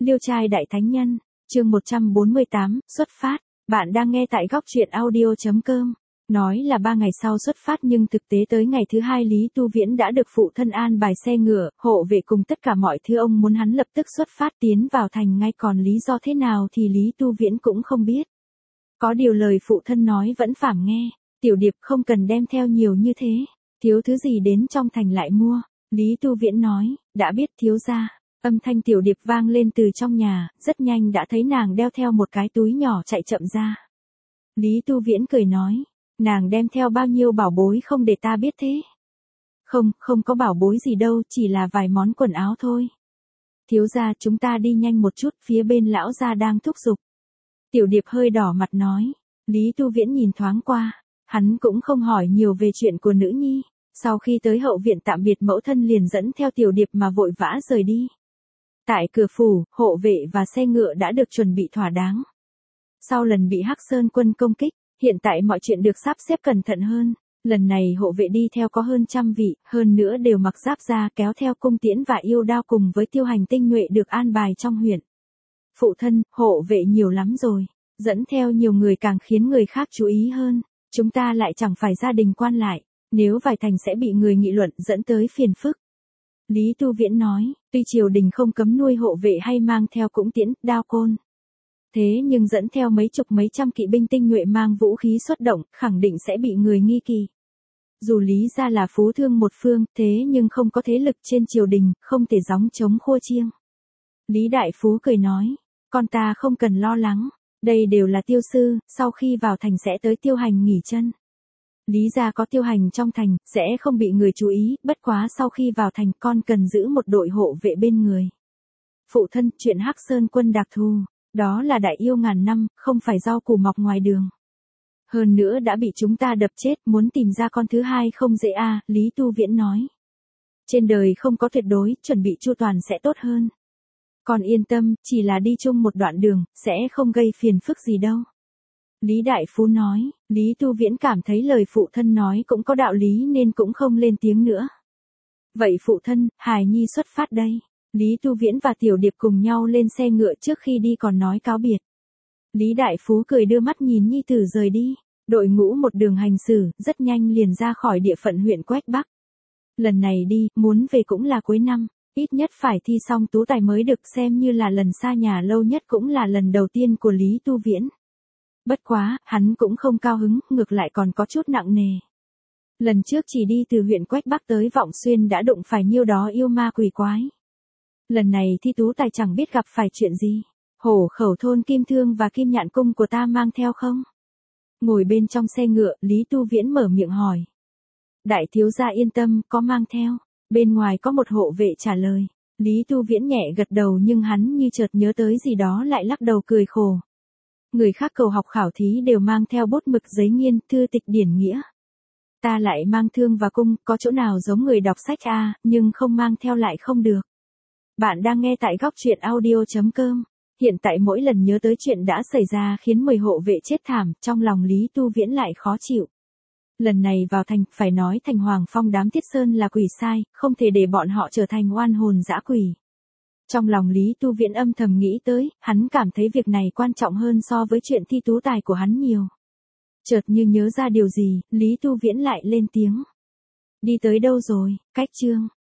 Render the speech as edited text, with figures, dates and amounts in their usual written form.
Liêu trai đại thánh nhân, chương 148, xuất phát. Bạn đang nghe tại góc truyện audio.com. Nói là 3 ngày sau xuất phát nhưng thực tế tới ngày thứ 2 Lý Tu Viễn đã được phụ thân an bài xe ngựa, hộ vệ cùng tất cả mọi thứ ông muốn hắn lập tức xuất phát tiến vào thành ngay, còn lý do thế nào thì Lý Tu Viễn cũng không biết. Có điều lời phụ thân nói vẫn phảm nghe, Tiểu Điệp không cần đem theo nhiều như thế, thiếu thứ gì đến trong thành lại mua. Lý Tu Viễn nói, đã biết thiếu gia. Âm thanh Tiểu Điệp vang lên từ trong nhà, rất nhanh đã thấy nàng đeo theo một cái túi nhỏ chạy chậm ra. Lý Tu Viễn cười nói, nàng đem theo bao nhiêu bảo bối không để ta biết thế? Không có bảo bối gì đâu, chỉ là vài món quần áo thôi. Thiếu gia, chúng ta đi nhanh một chút, phía bên lão gia đang thúc giục. Tiểu Điệp hơi đỏ mặt nói. Lý Tu Viễn nhìn thoáng qua, hắn cũng không hỏi nhiều về chuyện của nữ nhi. Sau khi tới hậu viện tạm biệt mẫu thân liền dẫn theo Tiểu Điệp mà vội vã rời đi. Tại cửa phủ, hộ vệ và xe ngựa đã được chuẩn bị thỏa đáng. Sau lần bị Hắc Sơn quân công kích, hiện tại mọi chuyện được sắp xếp cẩn thận hơn. Lần này hộ vệ đi theo có hơn 100 vị, hơn nữa đều mặc giáp da, kéo theo cung tiễn và yêu đao cùng với tiêu hành tinh nhuệ được an bài trong huyện. Phụ thân, hộ vệ nhiều lắm rồi, dẫn theo nhiều người càng khiến người khác chú ý hơn. Chúng ta lại chẳng phải gia đình quan lại, nếu vào thành sẽ bị người nghị luận dẫn tới phiền phức. Lý Tu Viễn nói, tuy triều đình không cấm nuôi hộ vệ hay mang theo cung tiễn, đao côn. Thế nhưng dẫn theo mấy chục mấy trăm kỵ binh tinh nhuệ mang vũ khí xuất động, khẳng định sẽ bị người nghi kỳ. Dù Lý gia là phú thương một phương, thế nhưng không có thế lực trên triều đình, không thể gióng chống khua chiêng. Lý Đại Phú cười nói, con ta không cần lo lắng, đây đều là tiêu sư, sau khi vào thành sẽ tới Tiêu Hành nghỉ chân. Lý gia có Tiêu Hành trong thành, sẽ không bị người chú ý, bất quá sau khi vào thành con cần giữ một đội hộ vệ bên người. Phụ thân, chuyện Hắc Sơn quân đặc thù, đó là đại yêu ngàn năm, không phải rau củ mọc ngoài đường. Hơn nữa đã bị chúng ta đập chết, muốn tìm ra con thứ hai không dễ a. Lý Tu Viễn nói. Trên đời không có tuyệt đối, chuẩn bị chu toàn sẽ tốt hơn. Con yên tâm, chỉ là đi chung một đoạn đường, sẽ không gây phiền phức gì đâu. Lý Đại Phú nói, Lý Tu Viễn cảm thấy lời phụ thân nói cũng có đạo lý nên cũng không lên tiếng nữa. Vậy phụ thân, hài nhi xuất phát đây. Lý Tu Viễn và Tiểu Điệp cùng nhau lên xe ngựa, trước khi đi còn nói cáo biệt. Lý Đại Phú cười đưa mắt nhìn nhi tử rời đi, đội ngũ một đường hành xử, rất nhanh liền ra khỏi địa phận huyện Quách Bắc. Lần này đi, muốn về cũng là cuối năm, ít nhất phải thi xong tú tài mới được, xem như là lần xa nhà lâu nhất cũng là lần đầu tiên của Lý Tu Viễn. Bất quá, hắn cũng không cao hứng, ngược lại còn có chút nặng nề. Lần trước chỉ đi từ huyện Quách Bắc tới Vọng Xuyên đã đụng phải nhiêu đó yêu ma quỷ quái. Lần này thi tú tài chẳng biết gặp phải chuyện gì. Hổ Khẩu thôn Kim Thương và Kim Nhạn cung của ta mang theo không? Ngồi bên trong xe ngựa, Lý Tu Viễn mở miệng hỏi. Đại thiếu gia yên tâm, có mang theo. Bên ngoài có một hộ vệ trả lời. Lý Tu Viễn nhẹ gật đầu nhưng hắn như chợt nhớ tới gì đó lại lắc đầu cười khổ. Người khác cầu học khảo thí đều mang theo bút mực giấy nghiên, thư tịch điển nghĩa. Ta lại mang thương và cung, có chỗ nào giống người đọc sách a, nhưng không mang theo lại không được. Bạn đang nghe tại góc truyện audio.com. Hiện tại mỗi lần nhớ tới chuyện đã xảy ra khiến 10 hộ vệ chết thảm, trong lòng Lý Tu Viễn lại khó chịu. Lần này vào thành, phải nói thành Hoàng Phong đám Tiết Sơn là quỷ sai, không thể để bọn họ trở thành oan hồn dã quỷ. Trong lòng Lý Tu Viễn âm thầm nghĩ tới, hắn cảm thấy việc này quan trọng hơn so với chuyện thi tú tài của hắn nhiều. Chợt như nhớ ra điều gì, Lý Tu Viễn lại lên tiếng. Đi tới đâu rồi, Cách Chương?